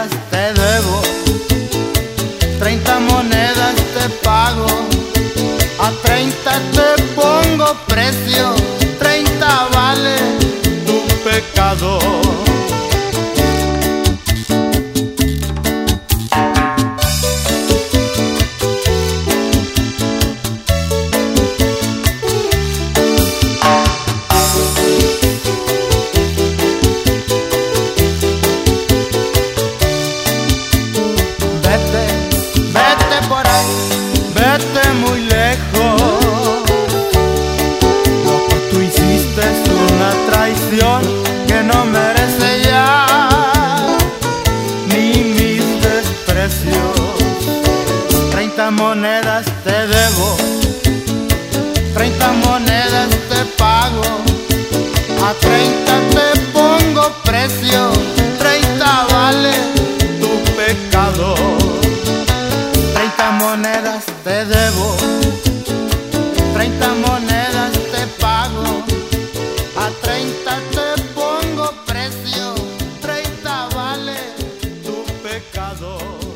monedas te debo, 30 monedas te pago, a 30 te pongo precio, 30 vale tu pecado. Vete por ahí, vete muy lejos. Lo que tú hiciste es una traición que no merece ya ni mis desprecios. 30 monedas te debo, 30 monedas te pago, a 30 te pongo precio, 30 vale tu pecado. 30 monedas te debo, 30 monedas te pago, a 30 te pongo precio, 30 vale tu pecado.